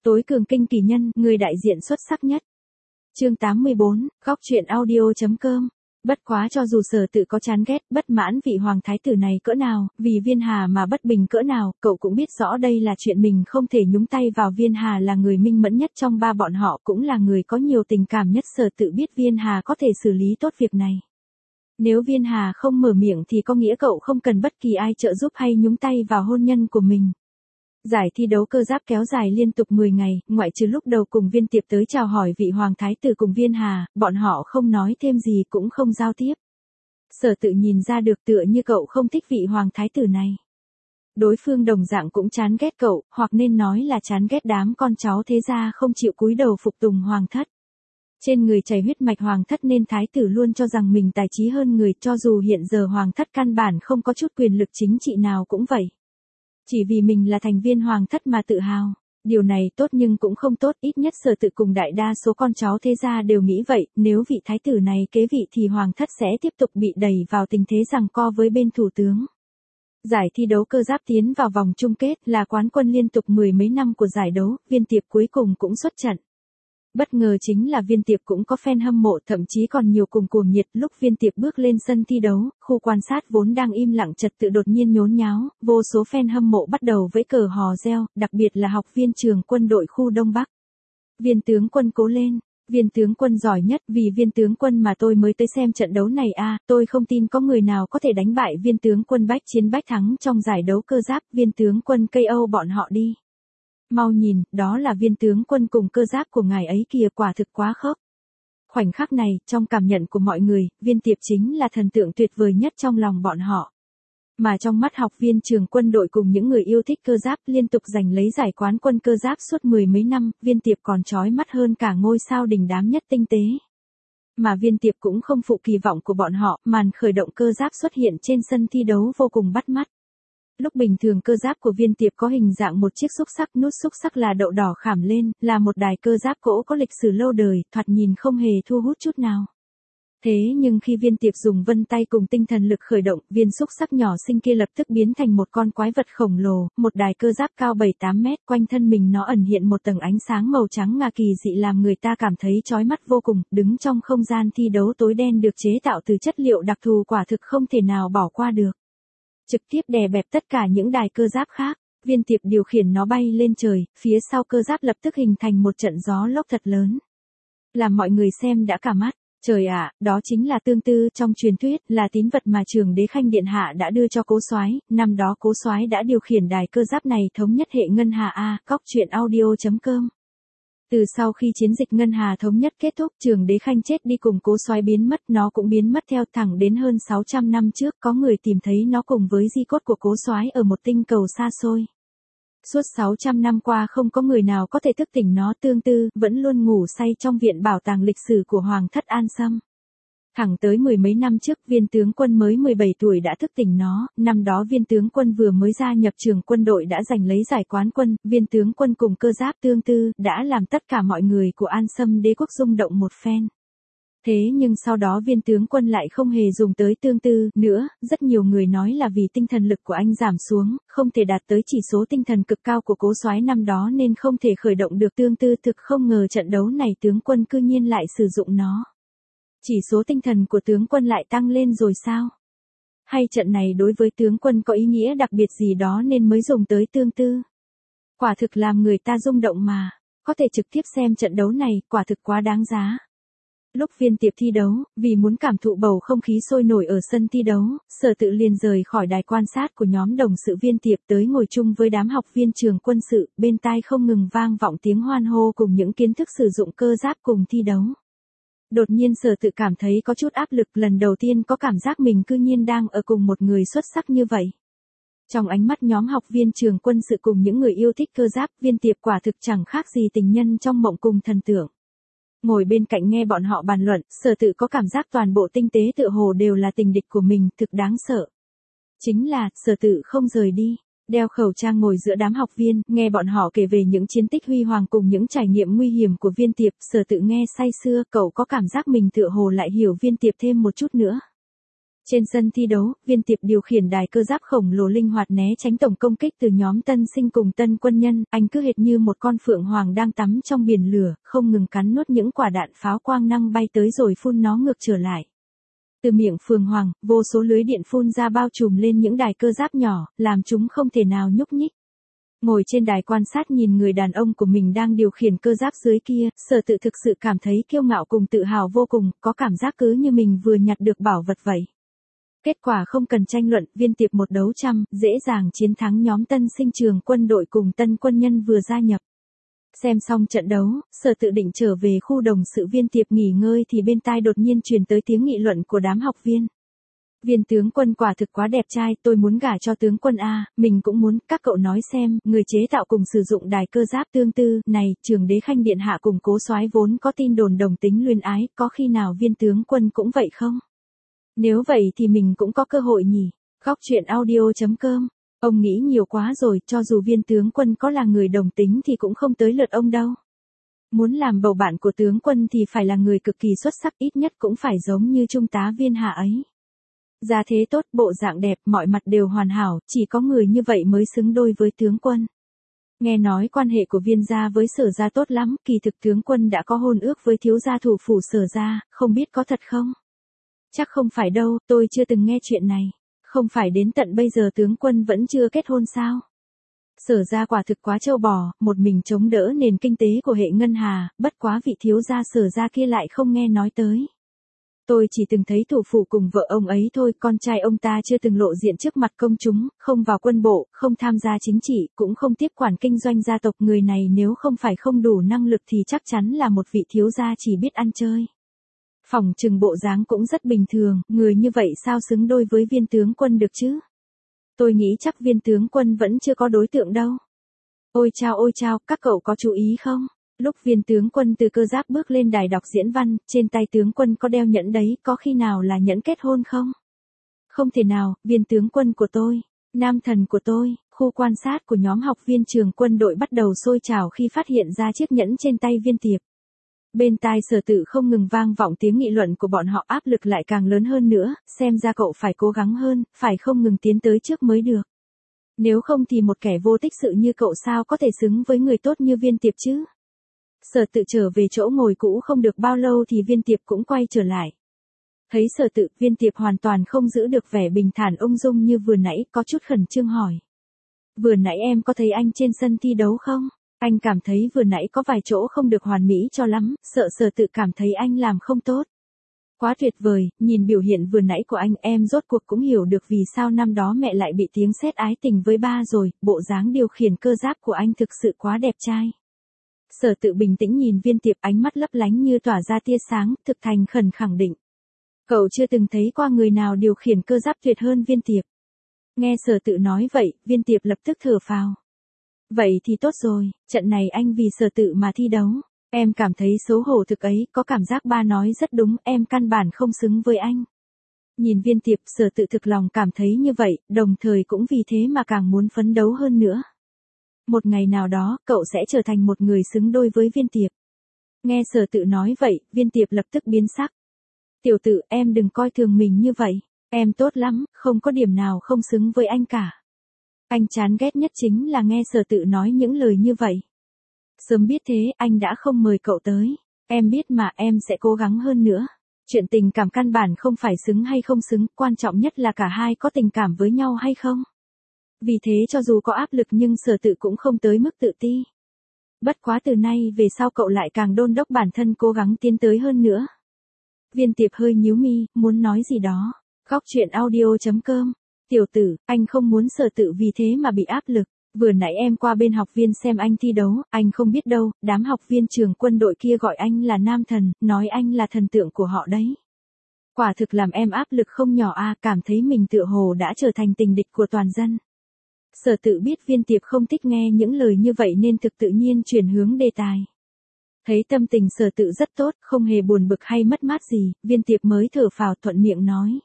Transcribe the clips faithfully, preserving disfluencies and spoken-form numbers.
Tối cường kinh kỳ nhân, người đại diện xuất sắc nhất. Chương tám mươi bốn, góc truyện audio.com. Bất quá cho dù Sở Tự có chán ghét, bất mãn vị hoàng thái tử này cỡ nào, vì Viên Hà mà bất bình cỡ nào, cậu cũng biết rõ đây là chuyện mình không thể nhúng tay vào. Viên Hà là người minh mẫn nhất trong ba bọn họ, cũng là người có nhiều tình cảm nhất. Sở Tự biết Viên Hà có thể xử lý tốt việc này. Nếu Viên Hà không mở miệng thì có nghĩa cậu không cần bất kỳ ai trợ giúp hay nhúng tay vào hôn nhân của mình. Giải thi đấu cơ giáp kéo dài liên tục mười ngày, ngoại trừ lúc đầu cùng Viên Tiệp tới chào hỏi vị hoàng thái tử cùng Viên Hà, bọn họ không nói thêm gì cũng không giao tiếp. Sở Tự nhìn ra được tựa như cậu không thích vị hoàng thái tử này. Đối phương đồng dạng cũng chán ghét cậu, hoặc nên nói là chán ghét đám con cháu thế gia không chịu cúi đầu phục tùng hoàng thất. Trên người chảy huyết mạch hoàng thất nên thái tử luôn cho rằng mình tài trí hơn người, cho dù hiện giờ hoàng thất căn bản không có chút quyền lực chính trị nào cũng vậy. Chỉ vì mình là thành viên hoàng thất mà tự hào. Điều này tốt nhưng cũng không tốt, ít nhất Sở Tự cùng đại đa số con cháu thế gia đều nghĩ vậy, nếu vị thái tử này kế vị thì hoàng thất sẽ tiếp tục bị đẩy vào tình thế giằng co với bên thủ tướng. Giải thi đấu cơ giáp tiến vào vòng chung kết, là quán quân liên tục mười mấy năm của giải đấu, Viên Tiệp cuối cùng cũng xuất trận. Bất ngờ chính là Viên Tiệp cũng có fan hâm mộ, thậm chí còn nhiều cùng cuồng nhiệt. Lúc Viên Tiệp bước lên sân thi đấu, khu quan sát vốn đang im lặng trật tự đột nhiên nhốn nháo, vô số fan hâm mộ bắt đầu vẫy cờ hò reo, đặc biệt là học viên trường quân đội khu Đông Bắc. Viên tướng quân cố lên, Viên tướng quân giỏi nhất, vì Viên tướng quân mà tôi mới tới xem trận đấu này a, à, tôi không tin có người nào có thể đánh bại Viên tướng quân bách chiến bách thắng trong giải đấu cơ giáp. Viên tướng quân ca o bọn họ đi. Mau nhìn, đó là Viên tướng quân cùng cơ giáp của ngài ấy kìa, quả thực quá khớp. Khoảnh khắc này, trong cảm nhận của mọi người, Viên Tiệp chính là thần tượng tuyệt vời nhất trong lòng bọn họ. Mà trong mắt học viên trường quân đội cùng những người yêu thích cơ giáp liên tục giành lấy giải quán quân cơ giáp suốt mười mấy năm, Viên Tiệp còn chói mắt hơn cả ngôi sao đình đám nhất tinh tế. Mà Viên Tiệp cũng không phụ kỳ vọng của bọn họ, màn khởi động cơ giáp xuất hiện trên sân thi đấu vô cùng bắt mắt. Lúc bình thường cơ giáp của Viên Tiệp có hình dạng một chiếc xúc xắc, nút xúc xắc là đậu đỏ khảm lên, là một đài cơ giáp gỗ có lịch sử lâu đời, thoạt nhìn không hề thu hút chút nào. Thế nhưng khi Viên Tiệp dùng vân tay cùng tinh thần lực khởi động, viên xúc xắc nhỏ xinh kia lập tức biến thành một con quái vật khổng lồ, một đài cơ giáp cao bảy tám mét, quanh thân mình nó ẩn hiện một tầng ánh sáng màu trắng ngà kỳ dị làm người ta cảm thấy chói mắt vô cùng, đứng trong không gian thi đấu tối đen được chế tạo từ chất liệu đặc thù, quả thực không thể nào bỏ qua được. Trực tiếp đè bẹp tất cả những đài cơ giáp khác, Viên Tiệp điều khiển nó bay lên trời, phía sau cơ giáp lập tức hình thành một trận gió lốc thật lớn. Làm mọi người xem đã cả mắt, trời ạ, à, đó chính là Tương Tư trong truyền thuyết, là tín vật mà Trường Đế Khanh Điện Hạ đã đưa cho Cố Soái, năm đó Cố Soái đã điều khiển đài cơ giáp này thống nhất hệ Ngân Hà a, góc truyện audio.com. Từ sau khi chiến dịch Ngân Hà thống nhất kết thúc, Trường Đế Khanh chết đi cùng Cố Soái biến mất, nó cũng biến mất theo, thẳng đến hơn sáu trăm năm trước, có người tìm thấy nó cùng với di cốt của Cố Soái ở một tinh cầu xa xôi. Suốt sáu trăm năm qua không có người nào có thể thức tỉnh nó, Tương Tư vẫn luôn ngủ say trong viện bảo tàng lịch sử của Hoàng thất An Sâm. Thẳng tới mười mấy năm trước, Viên tướng quân mới mười bảy tuổi đã thức tỉnh nó, năm đó Viên tướng quân vừa mới gia nhập trường quân đội đã giành lấy giải quán quân, Viên tướng quân cùng cơ giáp Tương Tư đã làm tất cả mọi người của An Sâm đế quốc rung động một phen. Thế nhưng sau đó Viên tướng quân lại không hề dùng tới Tương Tư nữa, rất nhiều người nói là vì tinh thần lực của anh giảm xuống, không thể đạt tới chỉ số tinh thần cực cao của Cố Soái năm đó nên không thể khởi động được Tương Tư, thực không ngờ trận đấu này tướng quân cư nhiên lại sử dụng nó. Chỉ số tinh thần của tướng quân lại tăng lên rồi sao? Hay trận này đối với tướng quân có ý nghĩa đặc biệt gì đó nên mới dùng tới Tương Tư? Quả thực làm người ta rung động mà, có thể trực tiếp xem trận đấu này, quả thực quá đáng giá. Lúc Viên Tiệp thi đấu, vì muốn cảm thụ bầu không khí sôi nổi ở sân thi đấu, Sở Tự liền rời khỏi đài quan sát của nhóm đồng sự Viên Tiệp tới ngồi chung với đám học viên trường quân sự, bên tai không ngừng vang vọng tiếng hoan hô cùng những kiến thức sử dụng cơ giáp cùng thi đấu. Đột nhiên Sở Tự cảm thấy có chút áp lực, lần đầu tiên có cảm giác mình cư nhiên đang ở cùng một người xuất sắc như vậy. Trong ánh mắt nhóm học viên trường quân sự cùng những người yêu thích cơ giáp, Viên Tiệp quả thực chẳng khác gì tình nhân trong mộng cùng thần tượng. Ngồi bên cạnh nghe bọn họ bàn luận, Sở Tự có cảm giác toàn bộ tinh tế tựa hồ đều là tình địch của mình, thực đáng sợ. Chính là, Sở Tự không rời đi, đeo khẩu trang ngồi giữa đám học viên, nghe bọn họ kể về những chiến tích huy hoàng cùng những trải nghiệm nguy hiểm của Viên Tiệp, Sở Tự nghe say sưa, cậu có cảm giác mình tựa hồ lại hiểu Viên Tiệp thêm một chút nữa. Trên sân thi đấu, Viên Tiệp điều khiển đài cơ giáp khổng lồ linh hoạt né tránh tổng công kích từ nhóm tân sinh cùng tân quân nhân, anh cứ hệt như một con phượng hoàng đang tắm trong biển lửa, không ngừng cắn nuốt những quả đạn pháo quang năng bay tới rồi phun nó ngược trở lại. Từ miệng phượng hoàng, vô số lưới điện phun ra bao trùm lên những đài cơ giáp nhỏ, làm chúng không thể nào nhúc nhích. Ngồi trên đài quan sát nhìn người đàn ông của mình đang điều khiển cơ giáp dưới kia, Sở Tự thực sự cảm thấy kiêu ngạo cùng tự hào vô cùng, có cảm giác cứ như mình vừa nhặt được bảo vật vậy. Kết quả không cần tranh luận, Viên Tiệp một đấu trăm, dễ dàng chiến thắng nhóm tân sinh trường quân đội cùng tân quân nhân vừa gia nhập. Xem xong trận đấu, Sở Tự định trở về khu đồng sự Viên Tiệp nghỉ ngơi thì bên tai đột nhiên truyền tới tiếng nghị luận của đám học viên. Viên tướng quân quả thực quá đẹp trai, tôi muốn gả cho tướng quân A, mình cũng muốn, các cậu nói xem, người chế tạo cùng sử dụng đài cơ giáp tương tư, này, Trường Đế Khanh Điện Hạ cùng Cố Soái vốn có tin đồn đồng tính luyến ái, có khi nào Viên tướng quân cũng vậy không? Nếu vậy thì mình cũng có cơ hội nhỉ. Góc truyện audio chấm com. Ông nghĩ nhiều quá rồi, cho dù Viên tướng quân có là người đồng tính thì cũng không tới lượt ông đâu. Muốn làm bầu bạn của tướng quân thì phải là người cực kỳ xuất sắc, ít nhất cũng phải giống như trung tá Viên Hà ấy. Gia thế tốt, bộ dạng đẹp, mọi mặt đều hoàn hảo, chỉ có người như vậy mới xứng đôi với tướng quân. Nghe nói quan hệ của Viên gia với Sở gia tốt lắm, kỳ thực tướng quân đã có hôn ước với thiếu gia thủ phủ Sở gia, không biết có thật không? Chắc không phải đâu, tôi chưa từng nghe chuyện này. Không phải đến tận bây giờ tướng quân vẫn chưa kết hôn sao? Sở gia quả thực quá trâu bò, một mình chống đỡ nền kinh tế của hệ ngân hà, bất quá vị thiếu gia Sở gia kia lại không nghe nói tới. Tôi chỉ từng thấy thủ phủ cùng vợ ông ấy thôi, con trai ông ta chưa từng lộ diện trước mặt công chúng, không vào quân bộ, không tham gia chính trị, cũng không tiếp quản kinh doanh gia tộc. Người này nếu không phải không đủ năng lực thì chắc chắn là một vị thiếu gia chỉ biết ăn chơi. Phỏng chừng bộ dáng cũng rất bình thường, người như vậy sao xứng đôi với Viên tướng quân được chứ? Tôi nghĩ chắc Viên tướng quân vẫn chưa có đối tượng đâu. Ôi chao ôi chao, các cậu có chú ý không? Lúc Viên tướng quân từ cơ giáp bước lên đài đọc diễn văn, trên tay tướng quân có đeo nhẫn đấy, có khi nào là nhẫn kết hôn không? Không thể nào, Viên tướng quân của tôi, nam thần của tôi. Khu quan sát của nhóm học viên trường quân đội bắt đầu sôi trào khi phát hiện ra chiếc nhẫn trên tay Viên Tiệp. Bên tai Sở Tự không ngừng vang vọng tiếng nghị luận của bọn họ, áp lực lại càng lớn hơn nữa, xem ra cậu phải cố gắng hơn, phải không ngừng tiến tới trước mới được. Nếu không thì một kẻ vô tích sự như cậu sao có thể xứng với người tốt như Viên Tiệp chứ? Sở Tự trở về chỗ ngồi cũ không được bao lâu thì Viên Tiệp cũng quay trở lại. Thấy Sở Tự, Viên Tiệp hoàn toàn không giữ được vẻ bình thản ung dung như vừa nãy, có chút khẩn trương hỏi. Vừa nãy em có thấy anh trên sân thi đấu không? Anh cảm thấy vừa nãy có vài chỗ không được hoàn mỹ cho lắm, sợ Sở Tự cảm thấy anh làm không tốt. Quá tuyệt vời, nhìn biểu hiện vừa nãy của anh em rốt cuộc cũng hiểu được vì sao năm đó mẹ lại bị tiếng sét ái tình với ba rồi, bộ dáng điều khiển cơ giáp của anh thực sự quá đẹp trai. Sở Tự bình tĩnh nhìn Viên Tiệp, ánh mắt lấp lánh như tỏa ra tia sáng, thực thành khẩn khẳng định. Cậu chưa từng thấy qua người nào điều khiển cơ giáp tuyệt hơn Viên Tiệp. Nghe Sở Tự nói vậy, Viên Tiệp lập tức thở phào. Vậy thì tốt rồi, trận này anh vì Sở Tự mà thi đấu. Em cảm thấy xấu hổ thực ấy, có cảm giác ba nói rất đúng, em căn bản không xứng với anh. Nhìn Viên Tiệp, Sở Tự thực lòng cảm thấy như vậy, đồng thời cũng vì thế mà càng muốn phấn đấu hơn nữa. Một ngày nào đó, cậu sẽ trở thành một người xứng đôi với Viên Tiệp. Nghe Sở Tự nói vậy, Viên Tiệp lập tức biến sắc. Tiểu Tự, em đừng coi thường mình như vậy. Em tốt lắm, không có điểm nào không xứng với anh cả. Anh chán ghét nhất chính là nghe Sở Tự nói những lời như vậy. Sớm biết thế, anh đã không mời cậu tới. Em biết mà, em sẽ cố gắng hơn nữa. Chuyện tình cảm căn bản không phải xứng hay không xứng, quan trọng nhất là cả hai có tình cảm với nhau hay không. Vì thế cho dù có áp lực nhưng Sở Tự cũng không tới mức tự ti. Bất quá từ nay về sau cậu lại càng đôn đốc bản thân cố gắng tiến tới hơn nữa. Viên Tiệp hơi nhíu mi, muốn nói gì đó. Góc truyện audio chấm com. Tiểu Tử, anh không muốn Sở Tự vì thế mà bị áp lực. Vừa nãy em qua bên học viên xem anh thi đấu, anh không biết đâu, đám học viên trường quân đội kia gọi anh là nam thần, nói anh là thần tượng của họ đấy. Quả thực làm em áp lực không nhỏ a, cảm thấy mình tựa hồ đã trở thành tình địch của toàn dân. Sở Tự biết Viên Tiệp không thích nghe những lời như vậy nên thực tự nhiên chuyển hướng đề tài. Thấy tâm tình Sở Tự rất tốt, không hề buồn bực hay mất mát gì, Viên Tiệp mới thở phào thuận miệng nói.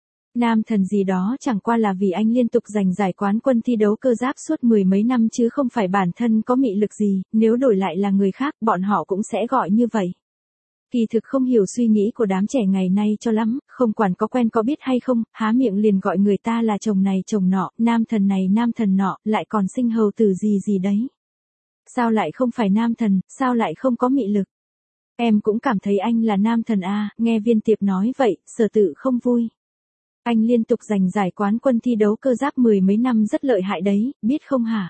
Nam thần gì đó chẳng qua là vì anh liên tục giành giải quán quân thi đấu cơ giáp suốt mười mấy năm chứ không phải bản thân có mị lực gì, nếu đổi lại là người khác bọn họ cũng sẽ gọi như vậy. Kỳ thực không hiểu suy nghĩ của đám trẻ ngày nay cho lắm, không quản có quen có biết hay không, há miệng liền gọi người ta là chồng này chồng nọ, nam thần này nam thần nọ, lại còn sinh hầu tử gì gì đấy. Sao lại không phải nam thần, sao lại không có mị lực? Em cũng cảm thấy anh là nam thần à, nghe Viên Tiệp nói vậy, Sở Tự không vui. Anh liên tục giành giải quán quân thi đấu cơ giáp mười mấy năm rất lợi hại đấy, biết không hả?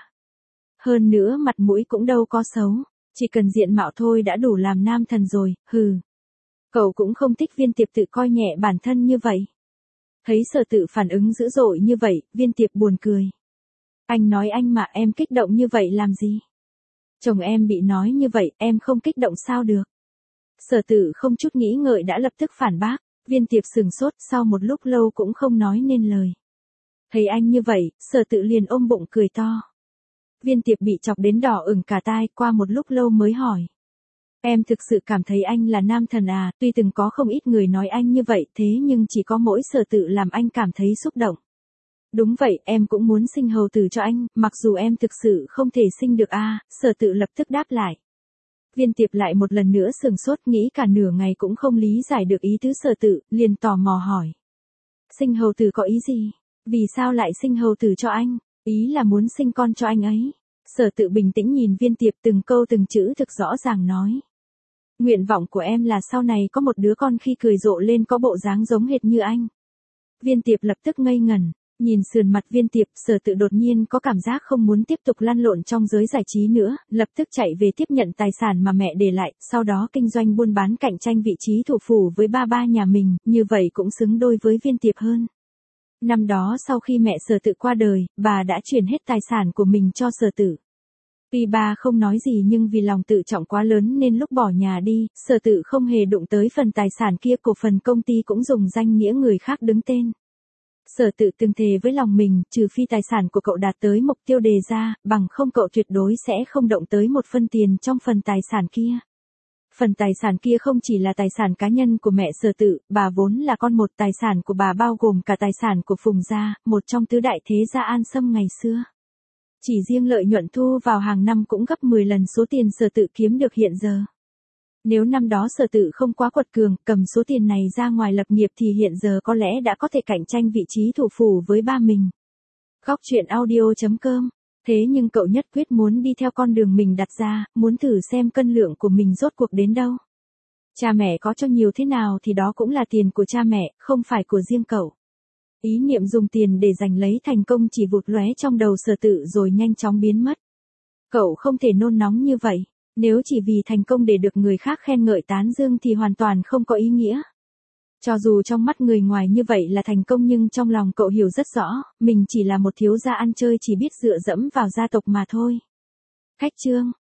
Hơn nữa mặt mũi cũng đâu có xấu, chỉ cần diện mạo thôi đã đủ làm nam thần rồi, hừ. Cậu cũng không thích Viên Tiệp tự coi nhẹ bản thân như vậy. Thấy Sở Tự phản ứng dữ dội như vậy, Viên Tiệp buồn cười. Anh nói anh mà em kích động như vậy làm gì? Chồng em bị nói như vậy, em không kích động sao được? Sở Tự không chút nghĩ ngợi đã lập tức phản bác, Viên Tiệp sừng sốt sau một lúc lâu cũng không nói nên lời. Thấy anh như vậy, Sở Tự liền ôm bụng cười to. Viên Tiệp bị chọc đến đỏ ửng cả tai, qua một lúc lâu mới hỏi. Em thực sự cảm thấy anh là nam thần à, tuy từng có không ít người nói anh như vậy thế nhưng chỉ có mỗi Sở Tự làm anh cảm thấy xúc động. Đúng vậy, em cũng muốn sinh hầu tử cho anh, mặc dù em thực sự không thể sinh được à, Sở Tự lập tức đáp lại. Viên Tiệp lại một lần nữa sừng sốt nghĩ cả nửa ngày cũng không lý giải được ý tứ Sở Tự, liền tò mò hỏi. Sinh hầu tử có ý gì? Vì sao lại sinh hầu tử cho anh? Ý là muốn sinh con cho anh ấy. Sở Tự bình tĩnh nhìn Viên Tiệp từng câu từng chữ thực rõ ràng nói. Nguyện vọng của em là sau này có một đứa con khi cười rộ lên có bộ dáng giống hệt như anh. Viên Tiệp lập tức ngây ngẩn. Nhìn sườn mặt Viên Tiệp, Sở Tự đột nhiên có cảm giác không muốn tiếp tục lăn lộn trong giới giải trí nữa, lập tức chạy về tiếp nhận tài sản mà mẹ để lại, sau đó kinh doanh buôn bán cạnh tranh vị trí thủ phủ với ba ba nhà mình, như vậy cũng xứng đôi với Viên Tiệp hơn. Năm đó sau khi mẹ Sở Tự qua đời, bà đã chuyển hết tài sản của mình cho Sở Tự. Tuy ba không nói gì nhưng vì lòng tự trọng quá lớn nên lúc bỏ nhà đi, Sở Tự không hề đụng tới phần tài sản kia, cổ phần công ty cũng dùng danh nghĩa người khác đứng tên. Sở Tự từng thề với lòng mình, trừ phi tài sản của cậu đạt tới mục tiêu đề ra, bằng không cậu tuyệt đối sẽ không động tới một phân tiền trong phần tài sản kia. Phần tài sản kia không chỉ là tài sản cá nhân của mẹ Sở Tự, bà vốn là con một, tài sản của bà bao gồm cả tài sản của Phùng gia, một trong tứ đại thế gia An Sâm ngày xưa. Chỉ riêng lợi nhuận thu vào hàng năm cũng gấp mười lần số tiền Sở Tự kiếm được hiện giờ. Nếu năm đó Sở Tự không quá quật cường, cầm số tiền này ra ngoài lập nghiệp thì hiện giờ có lẽ đã có thể cạnh tranh vị trí thủ phủ với ba mình. Góc truyện audio chấm com. Thế nhưng cậu nhất quyết muốn đi theo con đường mình đặt ra, muốn thử xem cân lượng của mình rốt cuộc đến đâu. Cha mẹ có cho nhiều thế nào thì đó cũng là tiền của cha mẹ, không phải của riêng cậu. Ý niệm dùng tiền để giành lấy thành công chỉ vụt lóe trong đầu Sở Tự rồi nhanh chóng biến mất. Cậu không thể nôn nóng như vậy. Nếu chỉ vì thành công để được người khác khen ngợi tán dương thì hoàn toàn không có ý nghĩa. Cho dù trong mắt người ngoài như vậy là thành công nhưng trong lòng cậu hiểu rất rõ, mình chỉ là một thiếu gia ăn chơi chỉ biết dựa dẫm vào gia tộc mà thôi. Khách chương